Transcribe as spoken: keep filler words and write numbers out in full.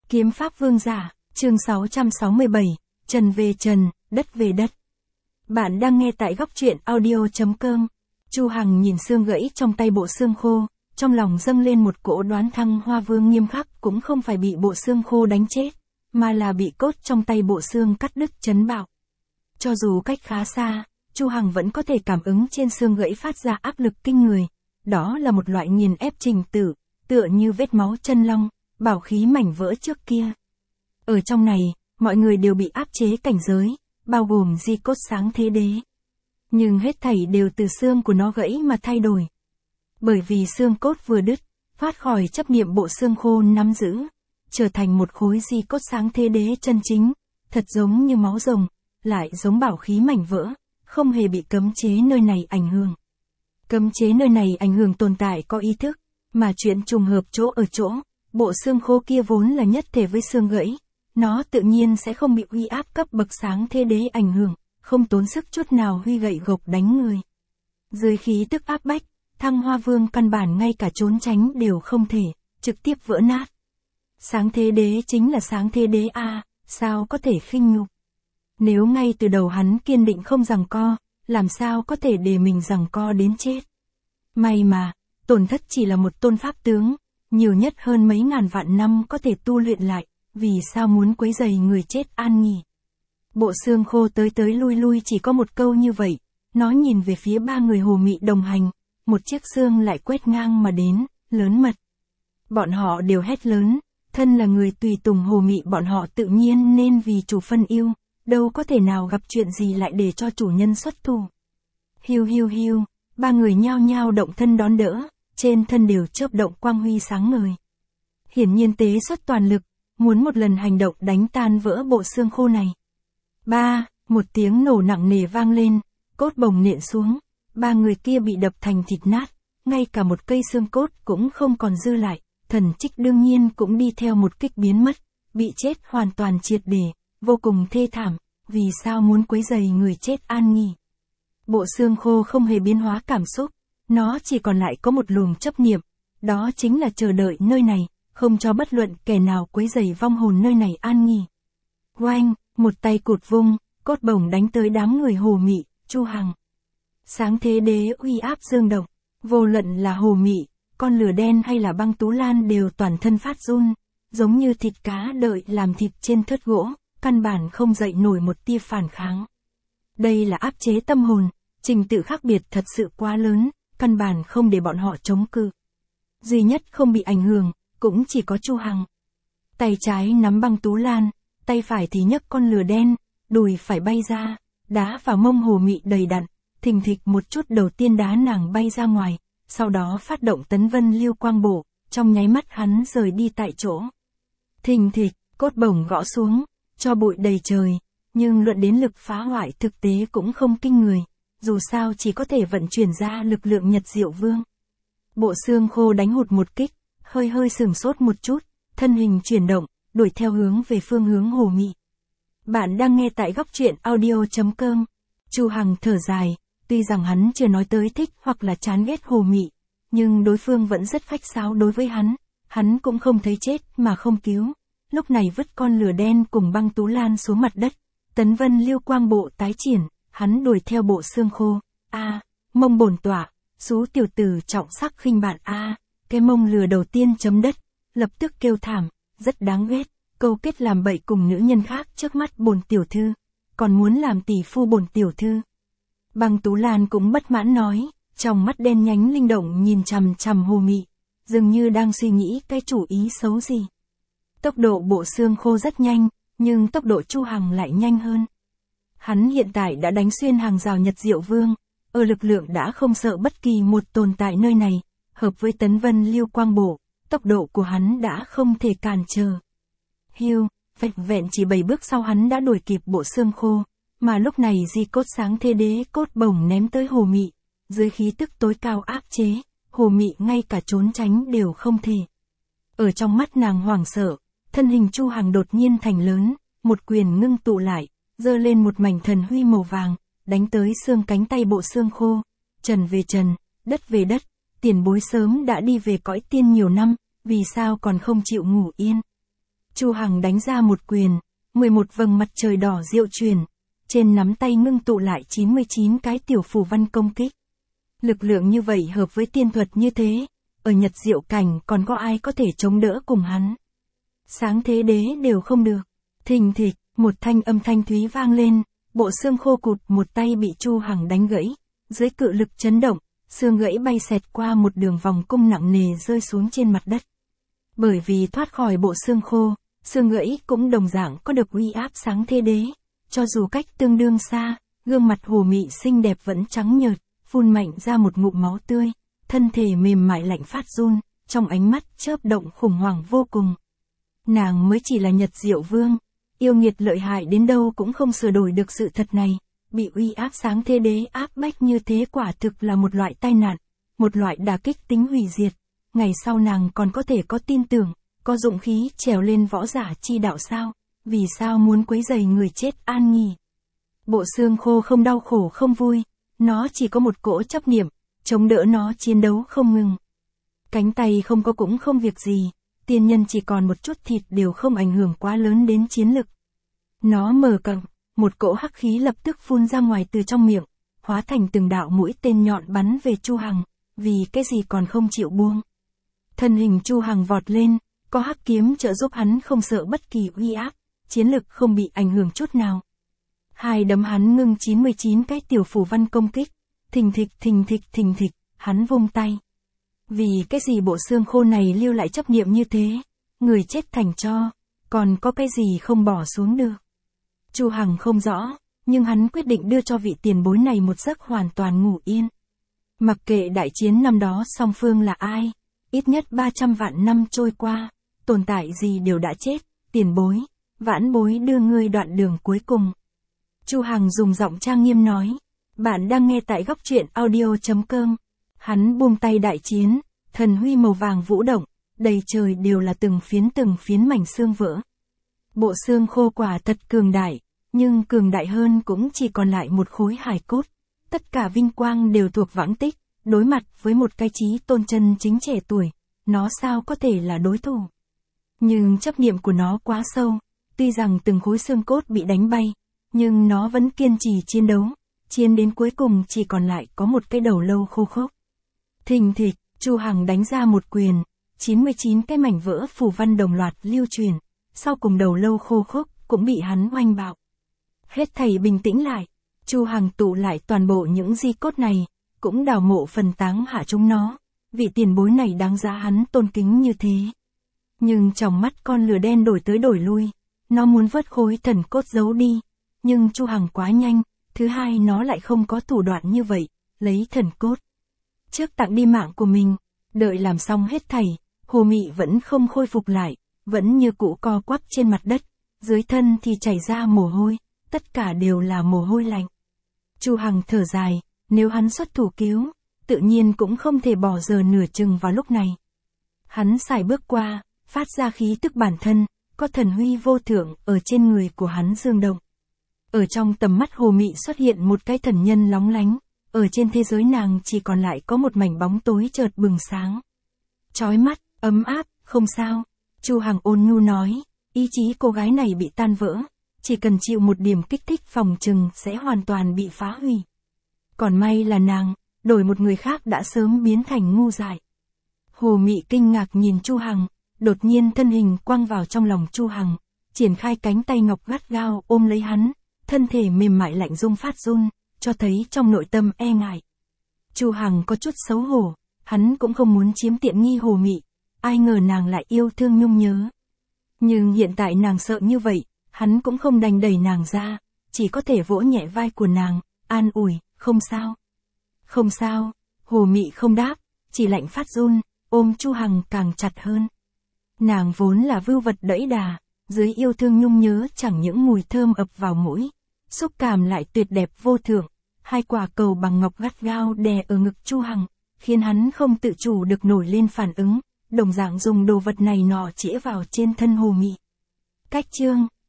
Kiếm pháp vương giả, chương sáu trăm sáu mươi bảy, trần về trần, đất về đất. Bạn đang nghe tại góc truyện audio.com. Chu Hằng nhìn xương gãy trong tay bộ xương khô, trong lòng dâng lên một cỗ đoán Thăng Hoa Vương nghiêm khắc cũng không phải bị bộ xương khô đánh chết, mà là bị cốt trong tay bộ xương cắt đứt chấn bạo. Cho dù cách khá xa, Chu Hằng vẫn có thể cảm ứng trên xương gãy phát ra áp lực kinh người. Đó là một loại nghiền ép trình tự, tựa như vết máu chân long, bảo khí mảnh vỡ trước kia. Ở trong này, mọi người đều bị áp chế cảnh giới, bao gồm di cốt sáng thế đế. Nhưng hết thảy đều từ xương của nó gãy mà thay đổi. Bởi vì xương cốt vừa đứt, thoát khỏi chấp niệm bộ xương khô nắm giữ, trở thành một khối di cốt sáng thế đế chân chính, thật giống như máu rồng, lại giống bảo khí mảnh vỡ, không hề bị cấm chế nơi này ảnh hưởng. Cấm chế nơi này ảnh hưởng tồn tại có ý thức, mà chuyện trùng hợp chỗ ở chỗ, bộ xương khô kia vốn là nhất thể với xương gãy, nó tự nhiên sẽ không bị uy áp cấp bậc sáng thế đế ảnh hưởng, không tốn sức chút nào huy gậy gộc đánh người. Dưới khí tức áp bách, Thăng Hoa Vương căn bản ngay cả trốn tránh đều không thể, trực tiếp vỡ nát. Sáng thế đế chính là sáng thế đế a, sao có thể khinh nhục. Nếu ngay từ đầu hắn kiên định không giằng co, làm sao có thể để mình giằng co đến chết. May mà, tổn thất chỉ là một tôn pháp tướng, nhiều nhất hơn mấy ngàn vạn năm có thể tu luyện lại, vì sao muốn quấy rầy người chết an nghỉ. Bộ xương khô tới tới lui lui chỉ có một câu như vậy, nó nhìn về phía ba người hồ mị đồng hành, một chiếc xương lại quét ngang mà đến, lớn mật. Bọn họ đều hét lớn, thân là người tùy tùng hồ mị bọn họ tự nhiên nên vì chủ phân yêu, đâu có thể nào gặp chuyện gì lại để cho chủ nhân xuất thủ. Hiu hiu hiu, ba người nhao nhao động thân đón đỡ, trên thân đều chớp động quang huy sáng ngời. Hiển nhiên tế xuất toàn lực, muốn một lần hành động đánh tan vỡ bộ xương khô này. Ba, một tiếng nổ nặng nề vang lên, cốt bồng nện xuống, ba người kia bị đập thành thịt nát, ngay cả một cây xương cốt cũng không còn dư lại, thần trích đương nhiên cũng đi theo một kích biến mất, bị chết hoàn toàn triệt để, vô cùng thê thảm, vì sao muốn quấy rầy người chết an nghỉ. Bộ xương khô không hề biến hóa cảm xúc, nó chỉ còn lại có một luồng chấp niệm, đó chính là chờ đợi nơi này, không cho bất luận kẻ nào quấy rầy vong hồn nơi này an nghỉ. Oanh, một tay cụt vung, cốt bổng đánh tới đám người hồ mị, Chu Hằng. Sáng thế đế uy áp dương động, vô luận là hồ mị, con lửa đen hay là Băng Tú Lan đều toàn thân phát run, giống như thịt cá đợi làm thịt trên thớt gỗ, căn bản không dậy nổi một tia phản kháng. Đây là áp chế tâm hồn, trình tự khác biệt thật sự quá lớn, căn bản không để bọn họ chống cự. Duy nhất không bị ảnh hưởng, cũng chỉ có Chu Hằng. Tay trái nắm Băng Tú Lan, tay phải thì nhấc con lửa đen, đùi phải bay ra, đá vào mông hồ mị đầy đặn, thình thịch một chút đầu tiên đá nàng bay ra ngoài, sau đó phát động tấn vân lưu quang bổ, trong nháy mắt hắn rời đi tại chỗ. Thình thịch, cốt bổng gõ xuống, cho bụi đầy trời, nhưng luận đến lực phá hoại thực tế cũng không kinh người, dù sao chỉ có thể vận chuyển ra lực lượng Nhật Diệu Vương. Bộ xương khô đánh hụt một kích, hơi hơi sừng sốt một chút, thân hình chuyển động, đuổi theo hướng về phương hướng hồ mị. Bạn đang nghe tại góc truyện audio.com. Chu Hằng thở dài, tuy rằng hắn chưa nói tới thích hoặc là chán ghét hồ mị, nhưng đối phương vẫn rất khách sáo đối với hắn, hắn cũng không thấy chết mà không cứu. Lúc này vứt con lửa đen cùng Băng Tú Lan xuống mặt đất, tấn vân lưu quang bộ tái triển, hắn đuổi theo bộ xương khô. A, mông bổn tỏa, xú tiểu tử trọng sắc khinh bạn a, cái mông lừa đầu tiên chấm đất, lập tức kêu thảm, rất đáng ghét, câu kết làm bậy cùng nữ nhân khác trước mắt bổn tiểu thư, còn muốn làm tỷ phu bổn tiểu thư. Băng Tú Lan cũng bất mãn nói, trong mắt đen nhánh linh động nhìn chằm chằm hồ mị, dường như đang suy nghĩ cái chủ ý xấu gì. Tốc độ bộ xương khô rất nhanh, nhưng tốc độ Chu Hằng lại nhanh hơn. Hắn hiện tại đã đánh xuyên hàng rào Nhật Diệu Vương, ở lực lượng đã không sợ bất kỳ một tồn tại nơi này, hợp với tấn vân lưu quang bổ, tốc độ của hắn đã không thể cản trở. Hiu, vẹn vẹn chỉ bảy bước sau hắn đã đuổi kịp bộ xương khô, mà lúc này di cốt sáng thế đế cốt bổng ném tới hồ mị, dưới khí tức tối cao áp chế, hồ mị ngay cả trốn tránh đều không thể. Ở trong mắt nàng hoảng sợ, thân hình Chu Hằng đột nhiên thành lớn, một quyền ngưng tụ lại, giơ lên một mảnh thần huy màu vàng, đánh tới xương cánh tay bộ xương khô. Trần về trần, đất về đất, tiền bối sớm đã đi về cõi tiên nhiều năm, vì sao còn không chịu ngủ yên. Chu Hằng đánh ra một quyền, mười một vầng mặt trời đỏ diệu truyền, trên nắm tay ngưng tụ lại chín mươi chín cái tiểu phù văn công kích. Lực lượng như vậy hợp với tiên thuật như thế, ở Nhật Diệu Cảnh còn có ai có thể chống đỡ cùng hắn. Sáng Thế Đế đều không được. Thình thịch, một thanh âm thanh thúy vang lên, bộ xương khô cụt một tay bị Chu Hằng đánh gãy, dưới cự lực chấn động, xương gãy bay xẹt qua một đường vòng cung nặng nề rơi xuống trên mặt đất. Bởi vì thoát khỏi bộ xương khô, xương gãy cũng đồng dạng có được uy áp Sáng Thế Đế, cho dù cách tương đương xa, gương mặt Hồ Mị xinh đẹp vẫn trắng nhợt, phun mạnh ra một ngụm máu tươi, thân thể mềm mại lạnh phát run, trong ánh mắt chớp động khủng hoảng vô cùng. Nàng mới chỉ là Nhật Diệu Vương, yêu nghiệt lợi hại đến đâu cũng không sửa đổi được sự thật này, bị uy áp Sáng Thế Đế áp bách như thế quả thực là một loại tai nạn, một loại đả kích tính hủy diệt. Ngày sau nàng còn có thể có tin tưởng, có dụng khí trèo lên võ giả chi đạo sao, vì sao muốn quấy rầy người chết an nghỉ. Bộ xương khô không đau khổ không vui, nó chỉ có một cỗ chấp niệm, chống đỡ nó chiến đấu không ngừng. Cánh tay không có cũng không việc gì, tiên nhân chỉ còn một chút thịt đều không ảnh hưởng quá lớn đến chiến lực. Nó mở cẳng, một cỗ hắc khí lập tức phun ra ngoài từ trong miệng, hóa thành từng đạo mũi tên nhọn bắn về Chu Hằng, vì cái gì còn không chịu buông. Thân hình Chu Hằng vọt lên, có hắc kiếm trợ giúp hắn không sợ bất kỳ uy áp, chiến lực không bị ảnh hưởng chút nào. Hai đấm hắn ngưng chín mươi chín cái tiểu phù văn công kích, thình thịch thình thịch thình thịch, hắn vung tay. Vì cái gì bộ xương khô này lưu lại chấp niệm như thế, người chết thành tro, còn có cái gì không bỏ xuống được. Chu Hằng không rõ, nhưng hắn quyết định đưa cho vị tiền bối này một giấc hoàn toàn ngủ yên. Mặc kệ đại chiến năm đó song phương là ai, ít nhất ba trăm vạn năm trôi qua, tồn tại gì đều đã chết, tiền bối, vãn bối đưa ngươi đoạn đường cuối cùng. Chu Hằng dùng giọng trang nghiêm nói, bạn đang nghe tại góc truyện audio chấm com. Hắn buông tay đại chiến, thần huy màu vàng vũ động, đầy trời đều là từng phiến từng phiến mảnh xương vỡ. Bộ xương khô quả thật cường đại, nhưng cường đại hơn cũng chỉ còn lại một khối hài cốt. Tất cả vinh quang đều thuộc vãng tích, đối mặt với một cái chí tôn chân chính trẻ tuổi, nó sao có thể là đối thủ. Nhưng chấp niệm của nó quá sâu, tuy rằng từng khối xương cốt bị đánh bay, nhưng nó vẫn kiên trì chiến đấu, chiến đến cuối cùng chỉ còn lại có một cái đầu lâu khô khốc. Thình thịch, Chu Hằng đánh ra một quyền, chín mươi chín cái mảnh vỡ phù văn đồng loạt lưu truyền, sau cùng đầu lâu khô khốc cũng bị hắn oanh bạo. Hết thảy bình tĩnh lại, Chu Hằng tụ lại toàn bộ những di cốt này, cũng đào mộ phần táng hạ chúng nó, vị tiền bối này đáng giá hắn tôn kính như thế. Nhưng trong mắt con lửa đen đổi tới đổi lui, nó muốn vớt khối thần cốt giấu đi, nhưng Chu Hằng quá nhanh, thứ hai nó lại không có thủ đoạn như vậy, lấy thần cốt. Trước tặng đi mạng của mình, đợi làm xong hết thảy, Hồ Mị vẫn không khôi phục lại, vẫn như cũ co quắp trên mặt đất, dưới thân thì chảy ra mồ hôi, tất cả đều là mồ hôi lạnh. Chu Hằng thở dài, nếu hắn xuất thủ cứu, tự nhiên cũng không thể bỏ giờ nửa chừng vào lúc này. Hắn xài bước qua, phát ra khí tức bản thân, có thần huy vô thượng ở trên người của hắn dương động. Ở trong tầm mắt Hồ Mị xuất hiện một cái thần nhân lóng lánh, ở trên thế giới nàng chỉ còn lại có một mảnh bóng tối chợt bừng sáng. Chói mắt, ấm áp, không sao. Chu Hằng ôn nhu nói, ý chí cô gái này bị tan vỡ, chỉ cần chịu một điểm kích thích phòng trừng sẽ hoàn toàn bị phá hủy. Còn may là nàng, đổi một người khác đã sớm biến thành ngu dại. Hồ Mị kinh ngạc nhìn Chu Hằng, đột nhiên thân hình quăng vào trong lòng Chu Hằng, triển khai cánh tay ngọc gắt gao ôm lấy hắn, thân thể mềm mại lạnh rung phát run, cho thấy trong nội tâm e ngại. Chu Hằng có chút xấu hổ, hắn cũng không muốn chiếm tiện nghi Hồ Mị, ai ngờ nàng lại yêu thương nhung nhớ. Nhưng hiện tại nàng sợ như vậy, hắn cũng không đành đẩy nàng ra, chỉ có thể vỗ nhẹ vai của nàng, an ủi, không sao. Không sao, Hồ Mị không đáp, chỉ lạnh phát run, ôm Chu Hằng càng chặt hơn. Nàng vốn là vưu vật đẫy đà, dưới yêu thương nhung nhớ chẳng những mùi thơm ập vào mũi, xúc cảm lại tuyệt đẹp vô thượng, hai quả cầu bằng ngọc gắt gao đè ở ngực Chu Hằng, khiến hắn không tự chủ được nổi lên phản ứng, đồng dạng dùng đồ vật này nọ chĩa vào trên thân Hồ Mị. Cách chương